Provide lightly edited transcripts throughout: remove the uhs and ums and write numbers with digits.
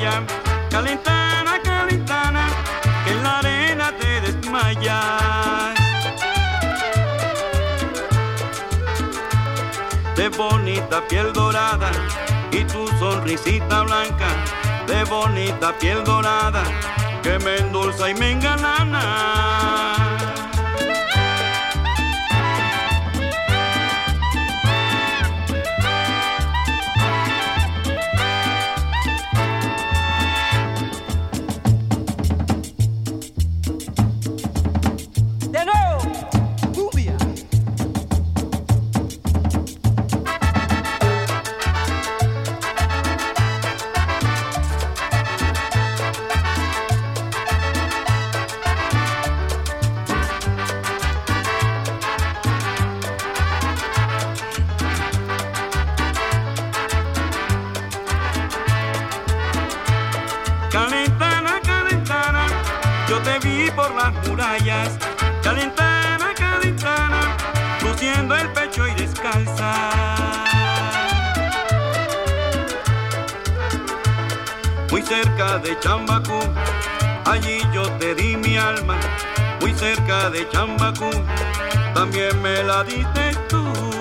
playa. Calentana, calentana, que en la arena te desmayas. De bonita piel dorada y tu sonrisita blanca, de bonita piel dorada que me endulza y me engalana. Calentana, calentana, yo te vi por las murallas. Calentana, calentana, luciendo el pecho y descalza. Muy cerca de Chambacú, allí yo te di mi alma. Muy cerca de Chambacú, también me la diste tú.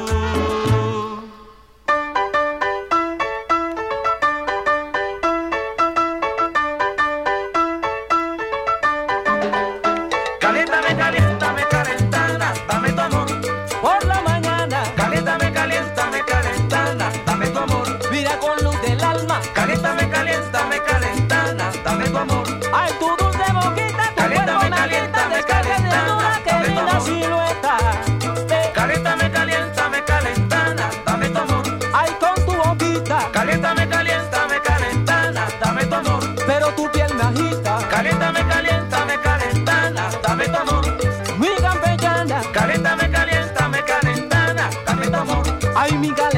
Caliéntame, caliéntame, calentana, dame tu amor. Por la mañana, Caliéntame, caliéntame, calentana, dame tu amor. mira con luz del alma. Caliéntame, caliéntame, calentana, dame tu amor. Ay, tu dulce boquita, tu Caliéntame, cuerpo me caliéntame, descarga de calentana, duda, qué dame tu linda amor. silueta. Caliéntame, caliéntame, calentana, dame tu amor. Ay, con tu boquita, Caliéntame, caliéntame, calentana, dame tu amor. pero tu piel me agita. Caliéntame, caliéntame, calentana, dame tu amor. Mi campechana, Caliéntame, caliéntame, calentana, dame tu amor. ay, mi